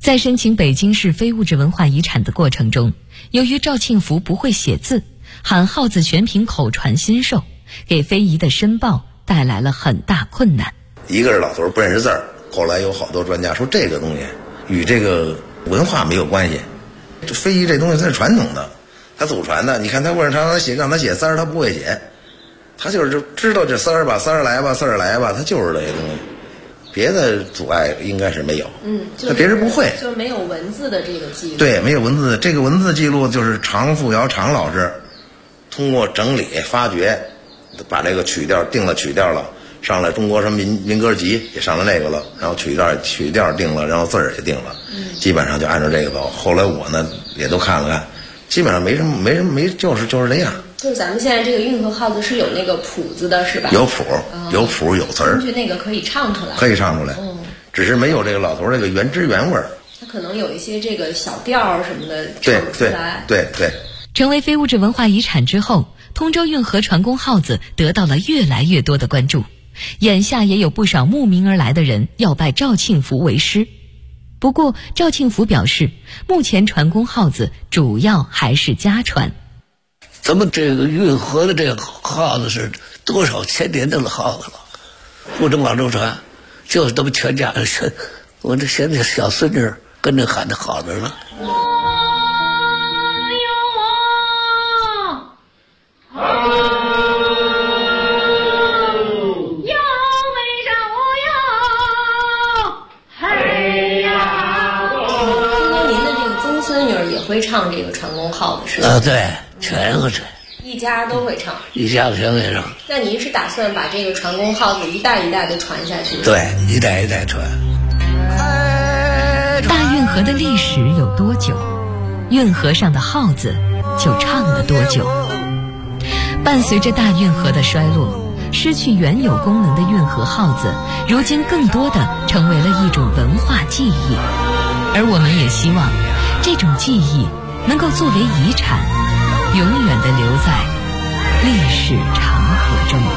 在申请北京市非物质文化遗产的过程中，由于赵庆福不会写字，喊耗子全凭口传心授，给非遗的申报带来了很大困难。
一个是老头不认识字儿，后来有好多专家说这个东西与这个文化没有关系，这非遗这东西它是传统的，它祖传的。你看他问常常让他写丝儿，他不会写，他就是知道这丝儿吧，丝儿来吧，丝儿来吧，他就是这些东西，别的阻碍应该是没有。他别人不会，
就是没有文字的这个记录。
对，没有文字，这个文字记录就是常富尧常老师通过整理发掘，把这个曲调定了曲调了。上来中国什么民歌集也上了那个了，然后曲调定了，然后字儿也定了，基本上就按照这个走。后来我呢也都看了看，基本上没就是这样。
就是咱们现在这个运河号子是有那个谱子的，是吧？
有谱，有谱，有词儿。
根据那个可以唱出来。
可以唱出来，只是没有这个老头这个原汁原味儿。
他可能有一些这个小调什么的唱不出来。
对。
成为非物质文化遗产之后，通州运河船工号子得到了越来越多的关注。眼下也有不少慕名而来的人要拜赵庆福为师。不过赵庆福表示，目前船工号子主要还是家传。
咱们这个运河的这个号子是多少千年的号子了，不能往周传，就是他们全家人，我这现在小孙女跟着喊的号子呢。
会唱这个船工号子是吧？
对，全会唱，
一家都会唱，
一家子全会唱。
那您是打算把这个船工号子一代一代的传下去？
对，一代一代传。
大运河的历史有多久，运河上的号子就唱了多久。伴随着大运河的衰落，失去原有功能的运河号子，如今更多的成为了一种文化记忆。而我们也希望这种记忆能够作为遗产，永远地留在历史长河中。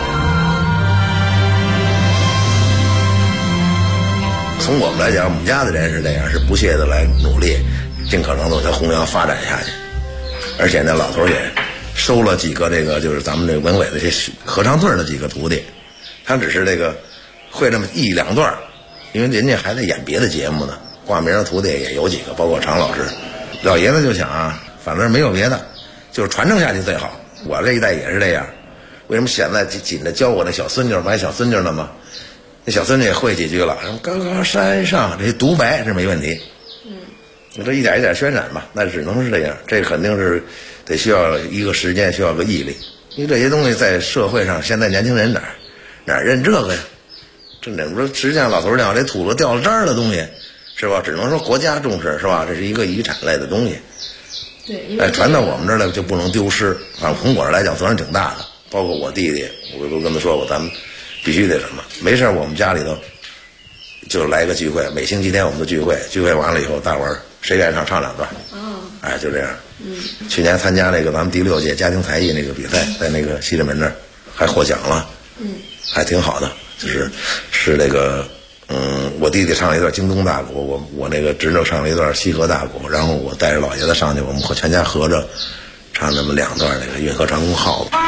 从我们来讲，我们家的人是这样，是不懈的来努力，尽可能的它弘扬发展下去。而且呢，老头也收了几个这个就是咱们这个文委的这些合唱队的几个徒弟，他只是这个会这么一两段，因为人家还在演别的节目呢。挂名的徒弟也有几个，包括常老师。老爷子就想啊，反正没有别的，就是传承下去最好。我这一代也是这样，为什么现在紧着教我那小孙女，买小孙女了吗？那小孙女也会几句了，什么高高山上这些独白是没问题。我这一点一点渲染吧，那只能是这样。这肯定是得需要一个时间，需要个毅力。因为这些东西在社会上，现在年轻人哪认这个呀？这怎么说？实际上老头讲，这土子掉了渣儿的东西。是吧？只能说国家重视，是吧？这是一个遗产类的东西。
对，
传到我们这儿来就不能丢失。反正从我这儿来讲，责任挺大的。包括我弟弟，我都跟他说过，咱们必须得什么？没事，我们家里头就来个聚会，每星期天我们都聚会。聚会完了以后，大伙儿谁愿意唱两段？就这样。去年参加那个咱们第6届家庭才艺那个比赛，在那个西直门那儿还获奖了。还挺好的，是那个。我弟弟唱了一段京东大鼓，我那个侄女唱了一段西河大鼓，然后我带着老爷子上去，我们全家合着唱这么2段那个运河船工号子。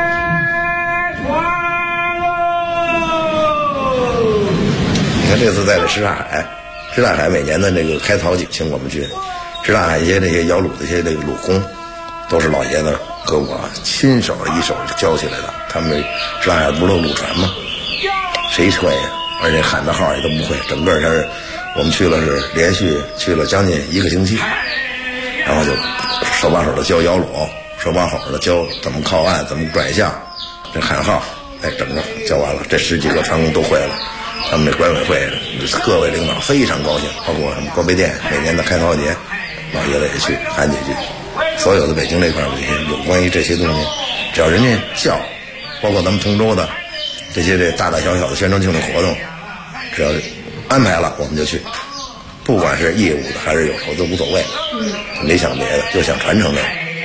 你看这次在这什刹海每年的这个开漕季请我们去，什刹海一些这些摇橹的一些这个橹工，都是老爷子和我亲手一手教起来的。他们什刹海不是橹船吗？谁会呀？而且喊的号也都不会，整个是我们去了是连续去了将近1个星期，然后就手把手的教摇橹，手把手的教怎么靠岸，怎么转向，这喊号，整个教完了，这10几个船工都会了。他们这管委会各位领导非常高兴，包括什么高碑店每年的开漕节，老爷子也去喊几句。所有的北京这块有关于这些东西，只要人家叫，包括咱们通州的这些大大小小的宣传庆祝活动，只要安排了我们就去，不管是义务的还是有酬都无所谓，没想别的，就想传承这个。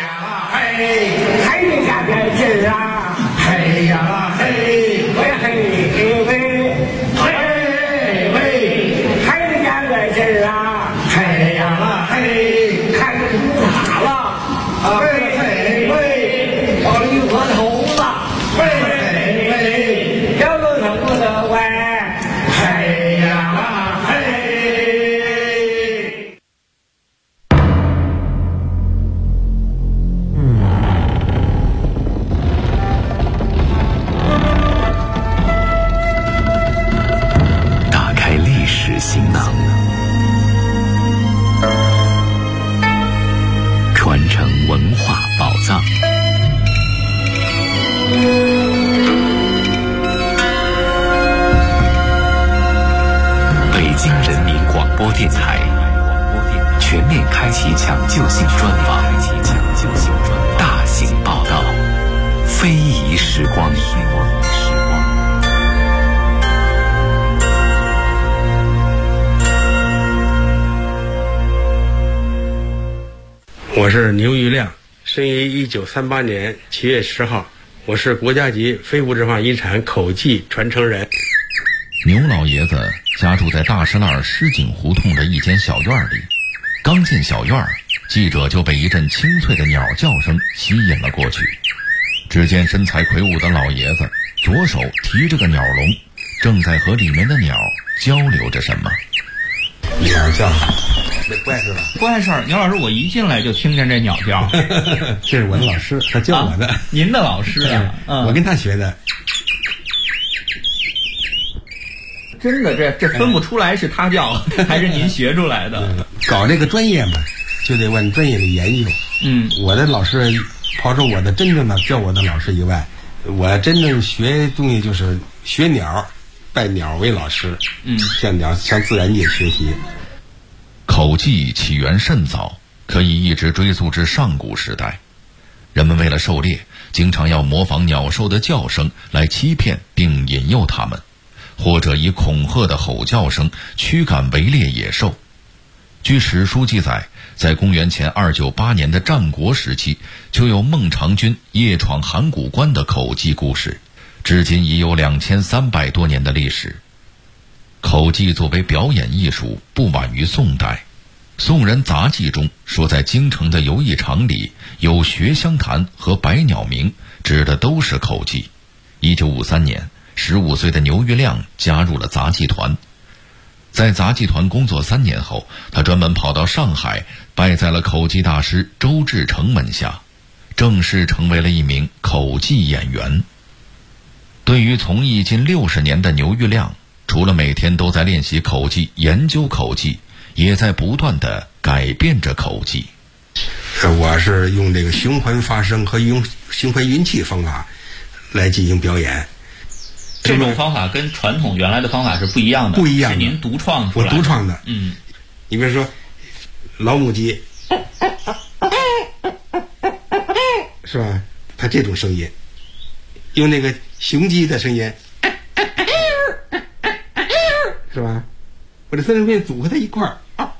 嘿呀个劲儿啊，嘿呀嘿，喂嘿喂，嘿喂，嘿呀个劲儿啊，嘿我是牛玉亮，生于1938年7月10号，我是国家级非物质文化遗产口技传承人。
牛老爷子家住在大石栏狮井胡同的一间小院里，刚进小院，记者就被一阵清脆的鸟叫声吸引了过去。只见身材魁梧的老爷子左手提着个鸟笼，正在和里面的鸟交流着什么。
鸟叫，这怪事吧？
怪事儿，牛老师，我一进来就听见这鸟叫。
这是我的老师，他教我的。
您的老师啊？
我跟他学的。
真的，这分不出来是他教还是您学出来的。
搞这个专业嘛，就得往专业里研究。我的老师，刨出我的真正的教我的老师以外，我真正学东西就是学鸟，拜鸟为老师。向自然界学习。
口技起源甚早，可以一直追溯至上古时代。人们为了狩猎，经常要模仿鸟兽的叫声来欺骗并引诱它们，或者以恐吓的吼叫声驱赶围猎野兽。据史书记载，在公元前298年的战国时期，就有孟尝君夜闯函谷关的口技故事，至今已有2300多年的历史。口技作为表演艺术，不晚于宋代。宋人杂记中说，在京城的游艺场里有学香坛和百鸟鸣，指的都是口技。1953年，15岁的牛玉亮加入了杂技团。在杂技团工作3年后，他专门跑到上海，拜在了口技大师周志成门下，正式成为了一名口技演员。对于从艺近60年的牛玉亮，除了每天都在练习口技、研究口技，也在不断地改变着口技。
我是用这个循环发声和用循环运气方法来进行表演。
这种方法跟传统原来的方法是不一样的，
不一样的，
是您独创出来的。
我独创的。你比如说老母鸡，是吧？它这种声音，用那个雄鸡的声音，是吧？我这三声片组合在一块儿，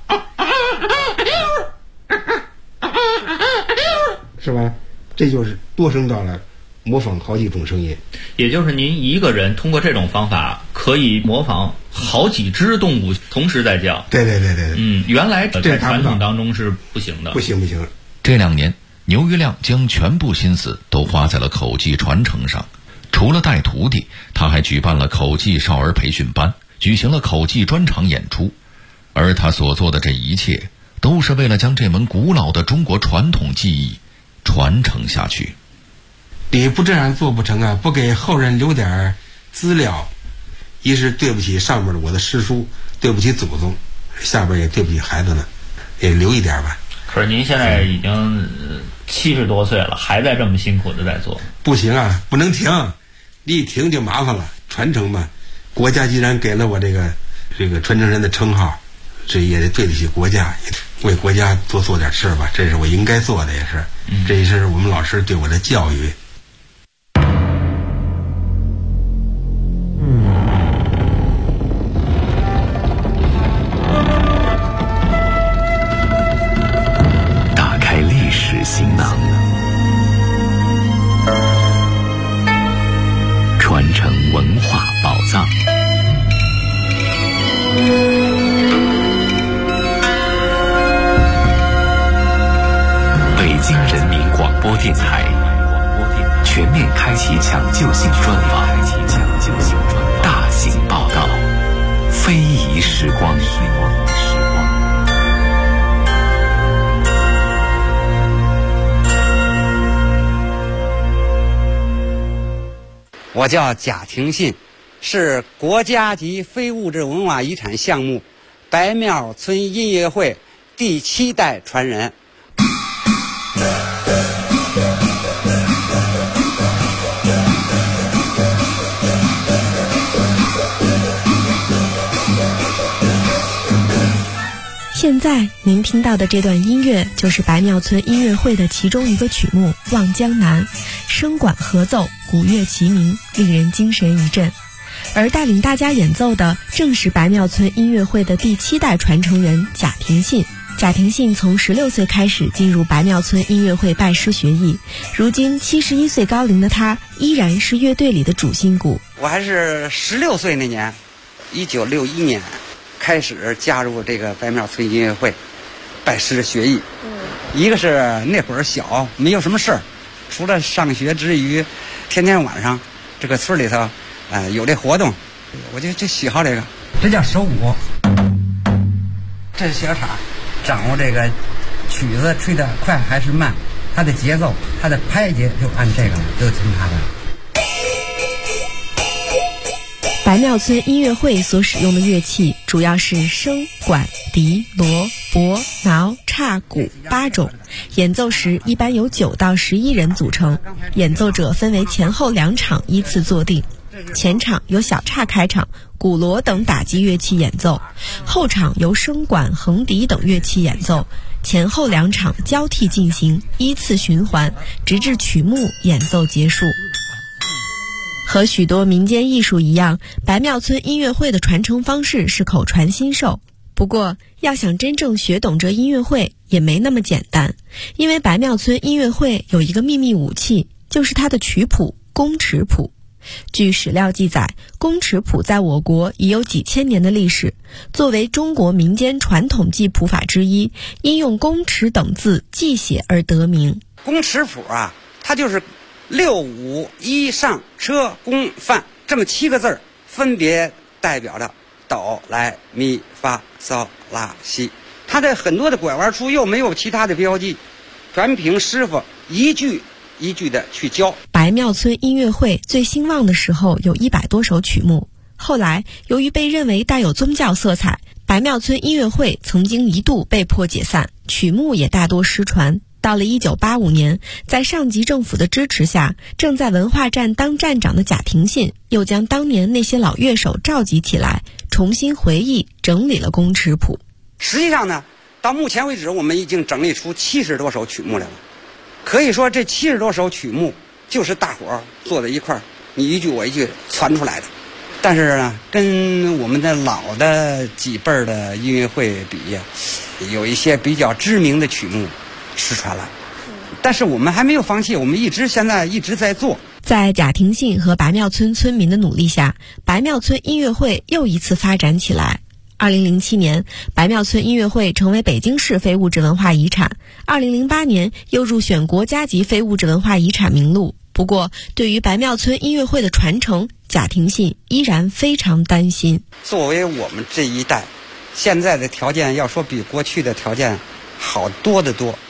是吧？这就是多声道了，模仿好几种声音。
也就是您一个人通过这种方法可以模仿好几只动物同时在叫。
对。
原来在传统当中是不行的。
不行。
这2年，牛玉亮将全部心思都花在了口技传承上。除了带徒弟，他还举办了口技少儿培训班，举行了口技专场演出。而他所做的这一切，都是为了将这门古老的中国传统技艺传承下去。
你不这样做不成啊！不给后人留点资料，一是对不起上面的我的师叔，对不起祖宗，下边也对不起孩子们，也留一点吧。
可是您现在已经70多岁了，还在这么辛苦的在做。
不行啊，不能停，你一停就麻烦了。传承嘛，国家既然给了我这个传承人的称号，这也得对得起国家，也为国家多做点事吧，这是我应该做的，也是，这也是我们老师对我的教育。
打开历史行囊，传承文化宝藏。北京人民广播电台全面开启抢救性专访，大型报道，非遗时光。
我叫贾廷信，是国家级非物质文化遗产项目白庙村音乐会第7代传人。
现在您听到的这段音乐就是白庙村音乐会的其中一个曲目《望江南》，声管合奏，鼓乐齐鸣，令人精神一振。而带领大家演奏的正是白庙村音乐会的第7代传承人贾廷信。 贾廷信从16岁开始进入白庙村音乐会拜师学艺，如今71岁高龄的他依然是乐队里的主心骨。
我还是16岁那年，1961年开始加入这个白庙村音乐会，拜师学艺。一个是那会儿小，没有什么事儿，除了上学之余，天天晚上这个村里头有这活动，我就喜好这个。这叫手鼓，这是小叉，掌握这个曲子吹得快还是慢，它的节奏，它的拍节就按这个了，就听它的。
白庙村音乐会所使用的乐器主要是笙、管、笛、锣、钹、挠、叉、鼓8种，演奏时一般由9到11人组成，演奏者分为前后2场依次坐定。前场由小叉开场，鼓锣等打击乐器演奏，后场由笙管、横笛等乐器演奏，前后2场交替进行，依次循环，直至曲目演奏结束。和许多民间艺术一样，白庙村音乐会的传承方式是口传心授。不过，要想真正学懂这音乐会也没那么简单，因为白庙村音乐会有一个秘密武器，就是它的曲谱宫尺谱。据史料记载，宫尺谱在我国已有几千年的历史，作为中国民间传统记谱法之一，因用宫尺等字记写而得名。
宫尺谱啊，它就是6、5、1上车宫范这么7个字，分别代表着哆来咪发嗦拉西。它的很多的拐弯处又没有其他的标记，全凭师傅一句一句的去教。
白庙村音乐会最兴旺的时候有100多首曲目，后来由于被认为带有宗教色彩，白庙村音乐会曾经一度被迫解散，曲目也大多失传。到了1985年，在上级政府的支持下，正在文化站当站长的贾廷信又将当年那些老乐手召集起来，重新回忆整理了宫尺谱。
实际上呢，到目前为止我们已经整理出70多首曲目来了。可以说这70多首曲目就是大伙儿坐在一块儿，你一句我一句传出来的。但是呢，跟我们的老的几辈儿的音乐会比，有一些比较知名的曲目失传了，但是我们还没有放弃，我们现在一直在做。
在贾廷信和白庙村村民的努力下，白庙村音乐会又一次发展起来。2007年，白庙村音乐会成为北京市非物质文化遗产，2008年又入选国家级非物质文化遗产名录。不过，对于白庙村音乐会的传承，贾廷信依然非常担心。
作为我们这一代，现在的条件要说比过去的条件好多得多。